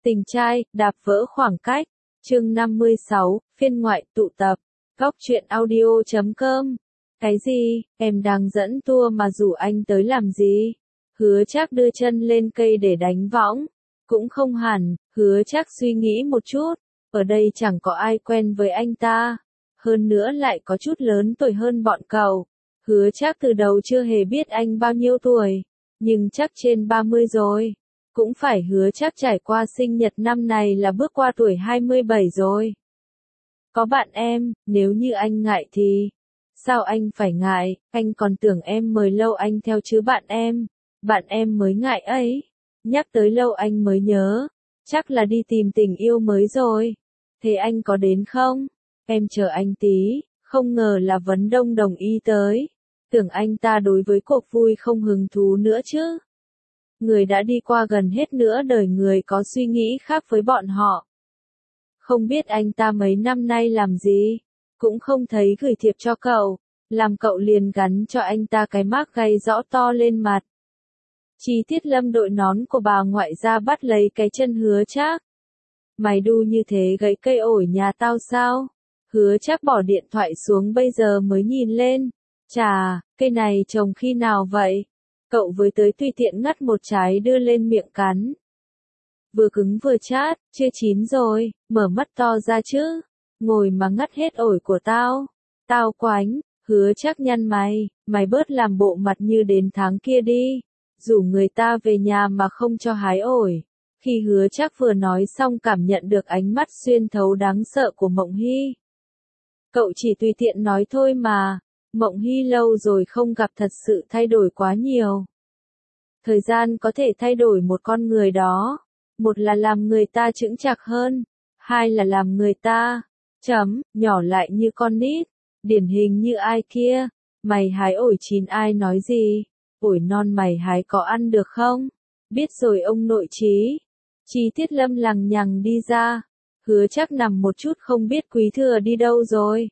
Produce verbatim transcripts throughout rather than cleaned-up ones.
Tình trai, đạp vỡ khoảng cách. Chương năm mươi sáu, phiên ngoại tụ tập. Góc truyện audio chấm com. Cái gì, em đang dẫn tour mà rủ anh tới làm gì? Hứa Trác đưa chân lên cây để đánh võng. Cũng không hẳn, Hứa Trác suy nghĩ một chút. Ở đây chẳng có ai quen với anh ta. Hơn nữa lại có chút lớn tuổi hơn bọn cậu. Hứa Trác từ đầu chưa hề biết anh bao nhiêu tuổi. Nhưng chắc trên ba mươi rồi. Cũng phải Hứa Trác trải qua sinh nhật năm này là bước qua tuổi hai mươi bảy rồi. Có bạn em, nếu như anh ngại thì... Sao anh phải ngại, anh còn tưởng em mời lâu anh theo chứ bạn em. Bạn em mới ngại ấy. Nhắc tới lâu anh mới nhớ. Chắc là đi tìm tình yêu mới rồi. Thế anh có đến không? Em chờ anh tí, không ngờ là Vấn Đông đồng ý tới. Tưởng anh ta đối với cuộc vui không hứng thú nữa chứ. Người đã đi qua gần hết nửa đời người có suy nghĩ khác với bọn họ. Không biết anh ta mấy năm nay làm gì, cũng không thấy gửi thiệp cho cậu, làm cậu liền gắn cho anh ta cái mác gay rõ to lên mặt. Chi Tiết Lâm đội nón của bà ngoại ra bắt lấy cái chân Hứa Trác. Mày đu như thế gãy cây ổi nhà tao sao? Hứa Trác bỏ điện thoại xuống bây giờ mới nhìn lên. Chà, cây này trồng khi nào vậy? Cậu với tới tùy tiện ngắt một trái đưa lên miệng cắn. Vừa cứng vừa chát, chưa chín rồi, mở mắt to ra chứ. Ngồi mà ngắt hết ổi của tao. Tao quánh, Hứa Trác nhăn mày, mày bớt làm bộ mặt như đến tháng kia đi. Rủ người ta về nhà mà không cho hái ổi. Khi Hứa Trác vừa nói xong cảm nhận được ánh mắt xuyên thấu đáng sợ của Mộng Hy. Cậu chỉ tùy tiện nói thôi mà. Mộng Hy lâu rồi không gặp thật sự thay đổi quá nhiều. Thời gian có thể thay đổi một con người đó. Một là làm người ta chững chạc hơn. Hai là làm người ta, chấm, nhỏ lại như con nít. Điển hình như ai kia. Mày hái ổi chín ai nói gì? Ổi non mày hái có ăn được không? Biết rồi ông nội trí. Chi Tiết Lâm lằng nhằng đi ra. Hứa Trác nằm một chút không biết Quý Thừa đi đâu rồi.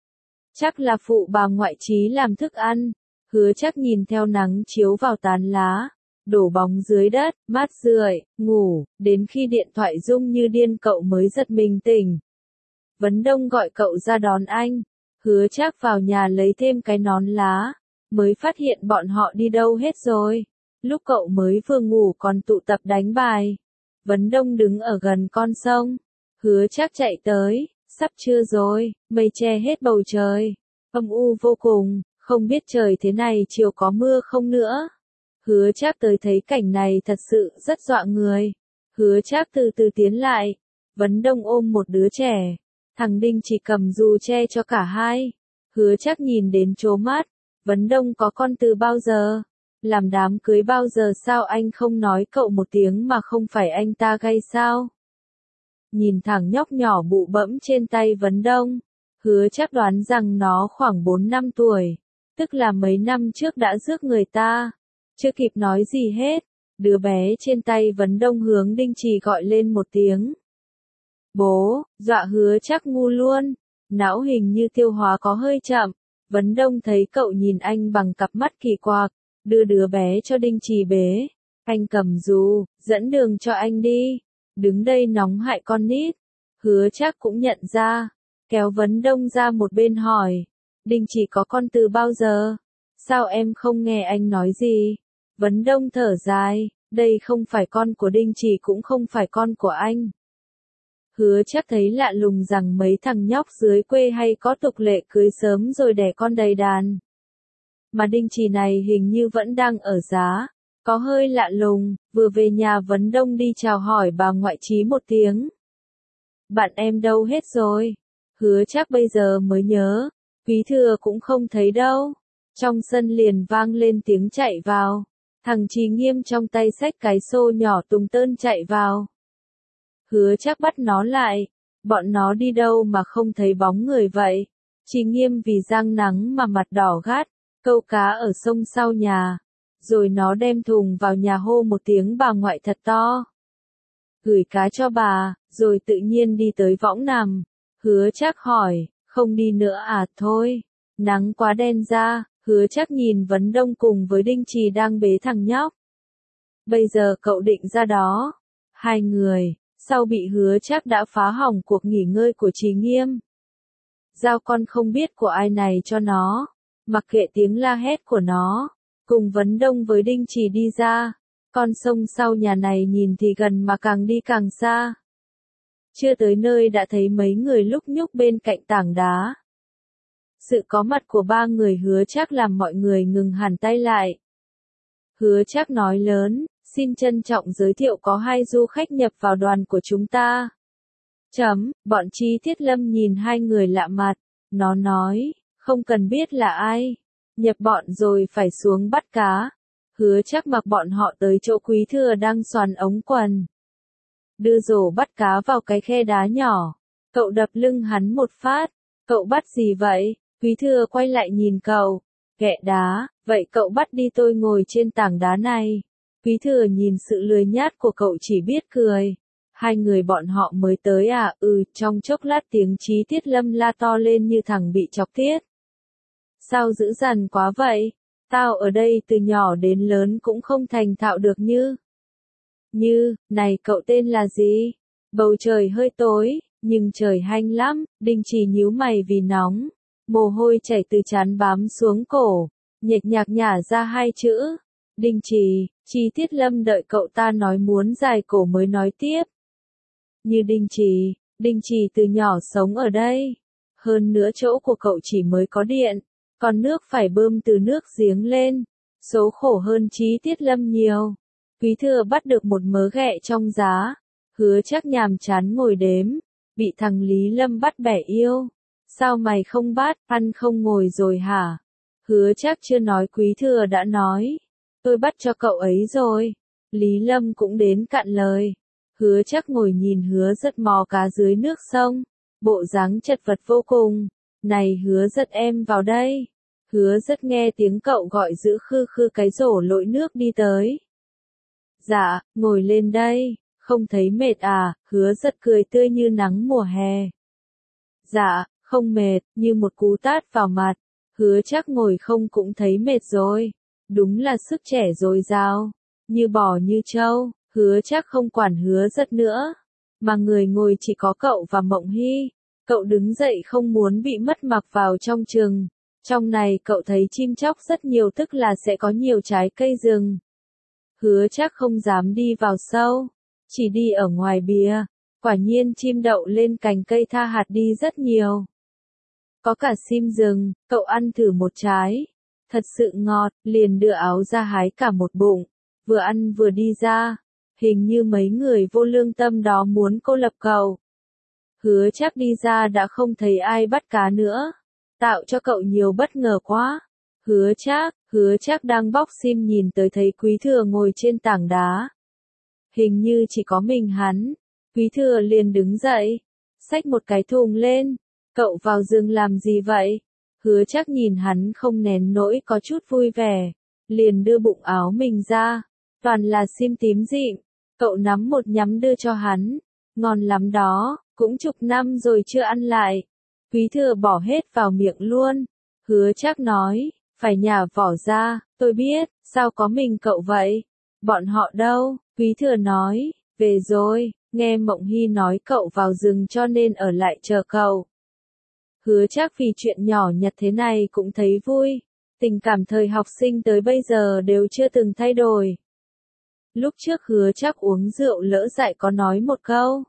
Chắc là phụ bà ngoại Trí làm thức ăn. Hứa Trác nhìn theo nắng chiếu vào tán lá, đổ bóng dưới đất, mát rượi, ngủ, đến khi điện thoại rung như điên cậu mới giật mình tỉnh. Vấn Đông gọi cậu ra đón anh. Hứa Trác vào nhà lấy thêm cái nón lá, mới phát hiện bọn họ đi đâu hết rồi. Lúc cậu mới vừa ngủ còn tụ tập đánh bài. Vấn Đông đứng ở gần con sông. Hứa Trác chạy tới. Sắp trưa rồi, mây che hết bầu trời. Âm u vô cùng, không biết trời thế này chiều có mưa không nữa. Hứa Trác tới thấy cảnh này thật sự rất dọa người. Hứa Trác từ từ tiến lại. Vấn Đông ôm một đứa trẻ. Thằng Đinh chỉ cầm dù che cho cả hai. Hứa Trác nhìn đến trố mắt. Vấn Đông có con từ bao giờ? Làm đám cưới bao giờ sao anh không nói cậu một tiếng mà không phải anh ta gay sao? Nhìn thằng nhóc nhỏ bụ bẫm trên tay Vấn Đông. Hứa Trác đoán rằng nó khoảng bốn năm tuổi. Tức là mấy năm trước đã rước người ta. Chưa kịp nói gì hết. Đứa bé trên tay Vấn Đông hướng Đinh Trì gọi lên một tiếng. Bố, dọa Hứa Trác ngu luôn. Não hình như tiêu hóa có hơi chậm. Vấn Đông thấy cậu nhìn anh bằng cặp mắt kỳ quặc. Đưa đứa bé cho Đinh Trì bế. Anh cầm dù, dẫn đường cho anh đi. Đứng đây nóng hại con nít. Hứa Trác cũng nhận ra. Kéo Vấn Đông ra một bên hỏi. Đinh Chỉ có con từ bao giờ? Sao em không nghe anh nói gì? Vấn Đông thở dài. Đây không phải con của Đinh Chỉ cũng không phải con của anh. Hứa Trác thấy lạ lùng rằng mấy thằng nhóc dưới quê hay có tục lệ cưới sớm rồi đẻ con đầy đàn. Mà Đinh Chỉ này hình như vẫn đang ở giá. Có hơi lạ lùng, vừa về nhà Vấn Đông đi chào hỏi bà ngoại Trí một tiếng. Bạn em đâu hết rồi? Hứa Trác bây giờ mới nhớ, Quý Thừa cũng không thấy đâu. Trong sân liền vang lên tiếng chạy vào. Thằng Trí Nghiêm trong tay xách cái xô nhỏ tùng tơn chạy vào. Hứa Trác bắt nó lại. Bọn nó đi đâu mà không thấy bóng người vậy? Trí Nghiêm vì giang nắng mà mặt đỏ gắt, câu cá ở sông sau nhà. Rồi nó đem thùng vào nhà hô một tiếng bà ngoại thật to. Gửi cá cho bà, rồi tự nhiên đi tới võng nằm. Hứa Trác hỏi, không đi nữa à? Thôi, nắng quá đen ra. Hứa Trác nhìn Vấn Đông cùng với Đinh Trì đang bế thằng nhóc. Bây giờ cậu định ra đó. Hai người, sau bị Hứa Trác đã phá hỏng cuộc nghỉ ngơi của Trì Nghiêm. Giao con không biết của ai này cho nó, mặc kệ tiếng la hét của nó, cùng Vấn Đông với Đinh Trì đi ra, con sông sau nhà này nhìn thì gần mà càng đi càng xa. Chưa tới nơi đã thấy mấy người lúc nhúc bên cạnh tảng đá. Sự có mặt của ba người Hứa Trác làm mọi người ngừng hẳn tay lại. Hứa Trác nói lớn, xin trân trọng giới thiệu có hai du khách nhập vào đoàn của chúng ta. Chấm, bọn Chi Tiết Lâm nhìn hai người lạ mặt, nó nói, không cần biết là ai, nhập bọn rồi phải xuống bắt cá. Hứa Trác mặc bọn họ tới chỗ Quý Thừa đang xoàn ống quần. Đưa rổ bắt cá vào cái khe đá nhỏ, cậu đập lưng hắn một phát, cậu bắt gì vậy? Quý Thừa quay lại nhìn cậu, ghẹ đá, vậy cậu bắt đi tôi ngồi trên tảng đá này. Quý Thừa nhìn sự lười nhát của cậu chỉ biết cười. Hai người bọn họ mới tới à, ừ, trong chốc lát tiếng Chí Tiết Lâm la to lên như thằng bị chọc tiết. Sao dữ dằn quá vậy? Tao ở đây từ nhỏ đến lớn cũng không thành thạo được như. Như, này cậu tên là gì? Bầu trời hơi tối, nhưng trời hanh lắm, Đinh Trì nhíu mày vì nóng. Mồ hôi chảy từ trán bám xuống cổ, nhệch nhạc nhả ra hai chữ. Đinh Trì, Chí Tiết Lâm đợi cậu ta nói muốn dài cổ mới nói tiếp. Như Đinh Trì, Đinh Trì từ nhỏ sống ở đây. Hơn nữa chỗ của cậu chỉ mới có điện, còn nước phải bơm từ nước giếng lên. Số khổ hơn Chí Tiết Lâm nhiều. Quý Thừa bắt được một mớ ghẹ trong giá. Hứa Trác nhàm chán ngồi đếm, bị thằng Lý Lâm bắt bẻ yêu. Sao mày không bắt, ăn không ngồi rồi hả? Hứa Trác chưa nói Quý Thừa đã nói. Tôi bắt cho cậu ấy rồi. Lý Lâm cũng đến cạn lời. Hứa Trác ngồi nhìn Hứa Rất mò cá dưới nước sông. Bộ dáng chật vật vô cùng. Này Hứa Rất em vào đây. Hứa Rất nghe tiếng cậu gọi giữ khư khư cái rổ lội nước đi tới. Dạ, ngồi lên đây. Không thấy mệt à? Hứa Rất cười tươi như nắng mùa hè. Dạ, không mệt, như một cú tát vào mặt. Hứa Trác ngồi không cũng thấy mệt rồi. Đúng là sức trẻ dồi dào, như bò như trâu. Hứa Trác không quản Hứa Rất nữa, mà người ngồi chỉ có cậu và Mộng Hy. Cậu đứng dậy không muốn bị mất mặc vào trong chừng. Trong này cậu thấy chim chóc rất nhiều, tức là sẽ có nhiều trái cây rừng. Hứa Trác không dám đi vào sâu, chỉ đi ở ngoài bìa. Quả nhiên chim đậu lên cành cây tha hạt đi rất nhiều. Có cả sim rừng, cậu ăn thử một trái. Thật sự ngọt, liền đưa áo ra hái cả một bụng. Vừa ăn vừa đi ra. Hình như mấy người vô lương tâm đó muốn cô lập cậu. Hứa Trác đi ra đã không thấy ai bắt cá nữa. Tạo cho cậu nhiều bất ngờ quá. Hứa Trác, Hứa Trác đang bóc sim nhìn tới thấy Quý Thừa ngồi trên tảng đá. Hình như chỉ có mình hắn. Quý Thừa liền đứng dậy, xách một cái thùng lên. Cậu vào rừng làm gì vậy? Hứa Trác nhìn hắn không nén nỗi có chút vui vẻ. Liền đưa bụng áo mình ra. Toàn là sim tím dịm. Cậu nắm một nhắm đưa cho hắn. Ngon lắm đó, cũng chục năm rồi chưa ăn lại. Quý Thừa bỏ hết vào miệng luôn. Hứa Trác nói, phải nhả vỏ ra, tôi biết, sao có mình cậu vậy? Bọn họ đâu? Quý Thừa nói, về rồi, nghe Mộng Hy nói cậu vào rừng cho nên ở lại chờ cậu. Hứa Trác vì chuyện nhỏ nhặt thế này cũng thấy vui. Tình cảm thời học sinh tới bây giờ đều chưa từng thay đổi. Lúc trước Hứa Trác uống rượu lỡ dại có nói một câu.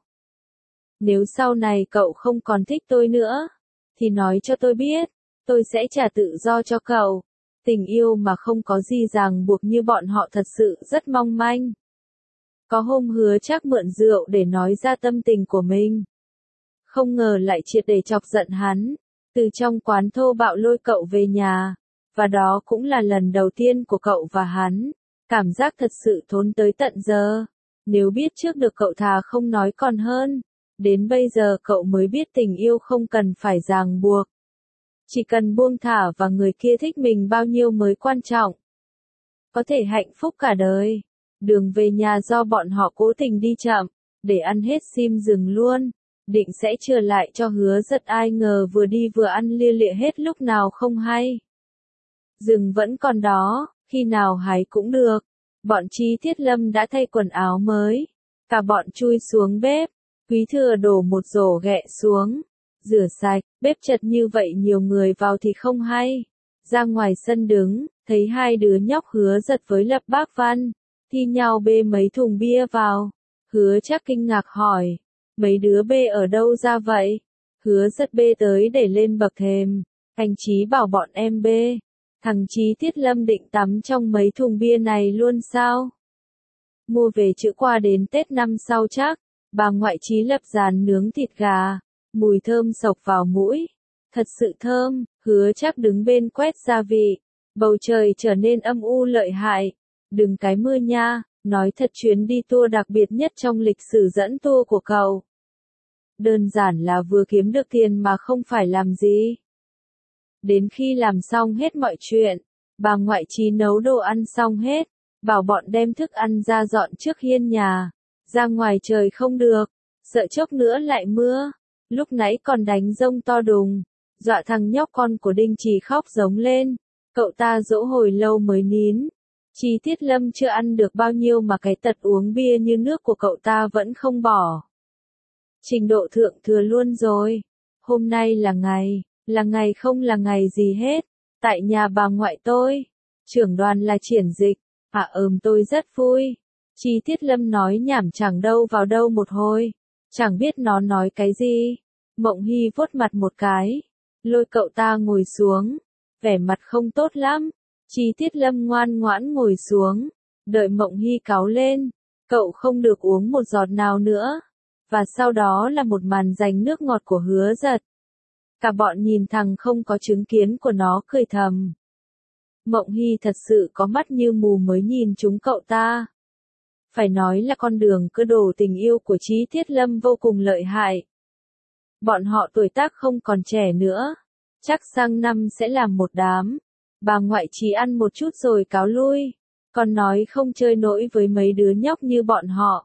Nếu sau này cậu không còn thích tôi nữa, thì nói cho tôi biết, tôi sẽ trả tự do cho cậu. Tình yêu mà không có gì ràng buộc như bọn họ thật sự rất mong manh. Có hôm Hứa Trác mượn rượu để nói ra tâm tình của mình. Không ngờ lại triệt để chọc giận hắn. Từ trong quán thô bạo lôi cậu về nhà. Và đó cũng là lần đầu tiên của cậu và hắn. Cảm giác thật sự thốn tới tận giờ. Nếu biết trước được cậu thà không nói còn hơn. Đến bây giờ cậu mới biết tình yêu không cần phải ràng buộc. Chỉ cần buông thả và người kia thích mình bao nhiêu mới quan trọng. Có thể hạnh phúc cả đời. Đường về nhà do bọn họ cố tình đi chậm, để ăn hết sim rừng luôn. Định sẽ trở lại cho Hứa Rất, ai ngờ vừa đi vừa ăn lia lịa hết lúc nào không hay. Rừng vẫn còn đó, khi nào hái cũng được. Bọn Chi Tiết Lâm đã thay quần áo mới. Cả bọn chui xuống bếp, Quý Thừa đổ một rổ ghẹ xuống, rửa sạch, bếp chật như vậy nhiều người vào thì không hay. Ra ngoài sân đứng, thấy hai đứa nhóc Hứa Giật với Lập Bác Văn, thi nhau bê mấy thùng bia vào. Hứa Trác kinh ngạc hỏi, mấy đứa bê ở đâu ra vậy? Hứa Giật bê tới để lên bậc thềm, anh Chí bảo bọn em bê. Thằng Chí Tiết Lâm định tắm trong mấy thùng bia này luôn sao? Mua về chữ qua đến Tết năm sau chắc. Bà ngoại Chí Lập rán nướng thịt gà, mùi thơm sộc vào mũi, thật sự thơm. Hứa Trác đứng bên quét gia vị, bầu trời trở nên âm u lợi hại. Đừng cái mưa nha, nói thật chuyến đi tour đặc biệt nhất trong lịch sử dẫn tour của cậu. Đơn giản là vừa kiếm được tiền mà không phải làm gì. Đến khi làm xong hết mọi chuyện, bà ngoại Chí nấu đồ ăn xong hết, bảo bọn đem thức ăn ra dọn trước hiên nhà. Ra ngoài trời không được, sợ chốc nữa lại mưa. Lúc nãy còn đánh rông to đùng, dọa thằng nhóc con của Đinh Trì khóc giống lên. Cậu ta dỗ hồi lâu mới nín. Chí Tiết Lâm chưa ăn được bao nhiêu mà cái tật uống bia như nước của cậu ta vẫn không bỏ. Trình độ thượng thừa luôn rồi. Hôm nay là ngày, là ngày không là ngày gì hết. Tại nhà bà ngoại tôi, trưởng đoàn là Triển Dịch. À ừm tôi rất vui. Chí Tiết Lâm nói nhảm chẳng đâu vào đâu một hồi. Chẳng biết nó nói cái gì. Mộng Hy vuốt mặt một cái, lôi cậu ta ngồi xuống. Vẻ mặt không tốt lắm. Chí Tiết Lâm ngoan ngoãn ngồi xuống. Đợi Mộng Hy cáu lên. Cậu không được uống một giọt nào nữa. Và sau đó là một màn giành nước ngọt của Hứa Giật. Cả bọn nhìn thằng không có chứng kiến của nó cười thầm. Mộng Hy thật sự có mắt như mù mới nhìn chúng cậu ta. Phải nói là con đường cơ đồ tình yêu của Chí Tiết Lâm vô cùng lợi hại. Bọn họ tuổi tác không còn trẻ nữa. Chắc sang năm sẽ làm một đám. Bà ngoại chỉ ăn một chút rồi cáo lui. Còn nói không chơi nổi với mấy đứa nhóc như bọn họ.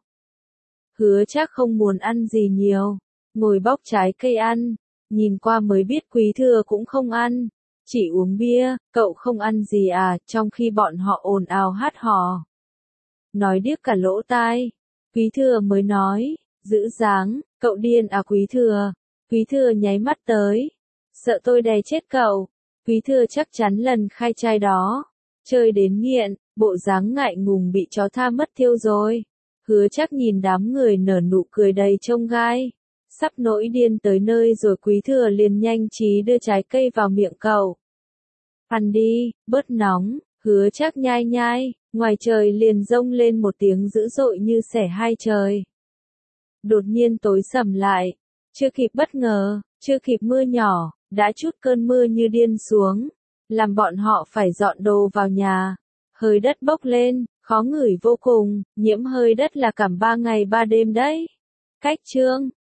Hứa Trác không muốn ăn gì nhiều. Ngồi bóc trái cây ăn. Nhìn qua mới biết Quý Thừa cũng không ăn. Chỉ uống bia, cậu không ăn gì à, trong khi bọn họ ồn ào hát hò. Nói điếc cả lỗ tai. Quý Thừa mới nói, giữ dáng, cậu điên à Quý Thừa. Quý Thừa nháy mắt tới. Sợ tôi đè chết cậu. Quý Thừa chắc chắn lần khai trai đó. Chơi đến nghiện, bộ dáng ngại ngùng bị chó tha mất tiêu rồi. Hứa Trác nhìn đám người nở nụ cười đầy chông gai. Sắp nỗi điên tới nơi rồi Quý Thừa liền nhanh trí đưa trái cây vào miệng cậu. Ăn đi, bớt nóng. Hứa Trác nhai nhai, ngoài trời liền rông lên một tiếng dữ dội như xẻ hai trời. Đột nhiên tối sầm lại, chưa kịp bất ngờ, chưa kịp mưa nhỏ, đã trút cơn mưa như điên xuống, làm bọn họ phải dọn đồ vào nhà. Hơi đất bốc lên, khó ngửi vô cùng, nhiễm hơi đất là cảm ba ngày ba đêm đấy. Cách chương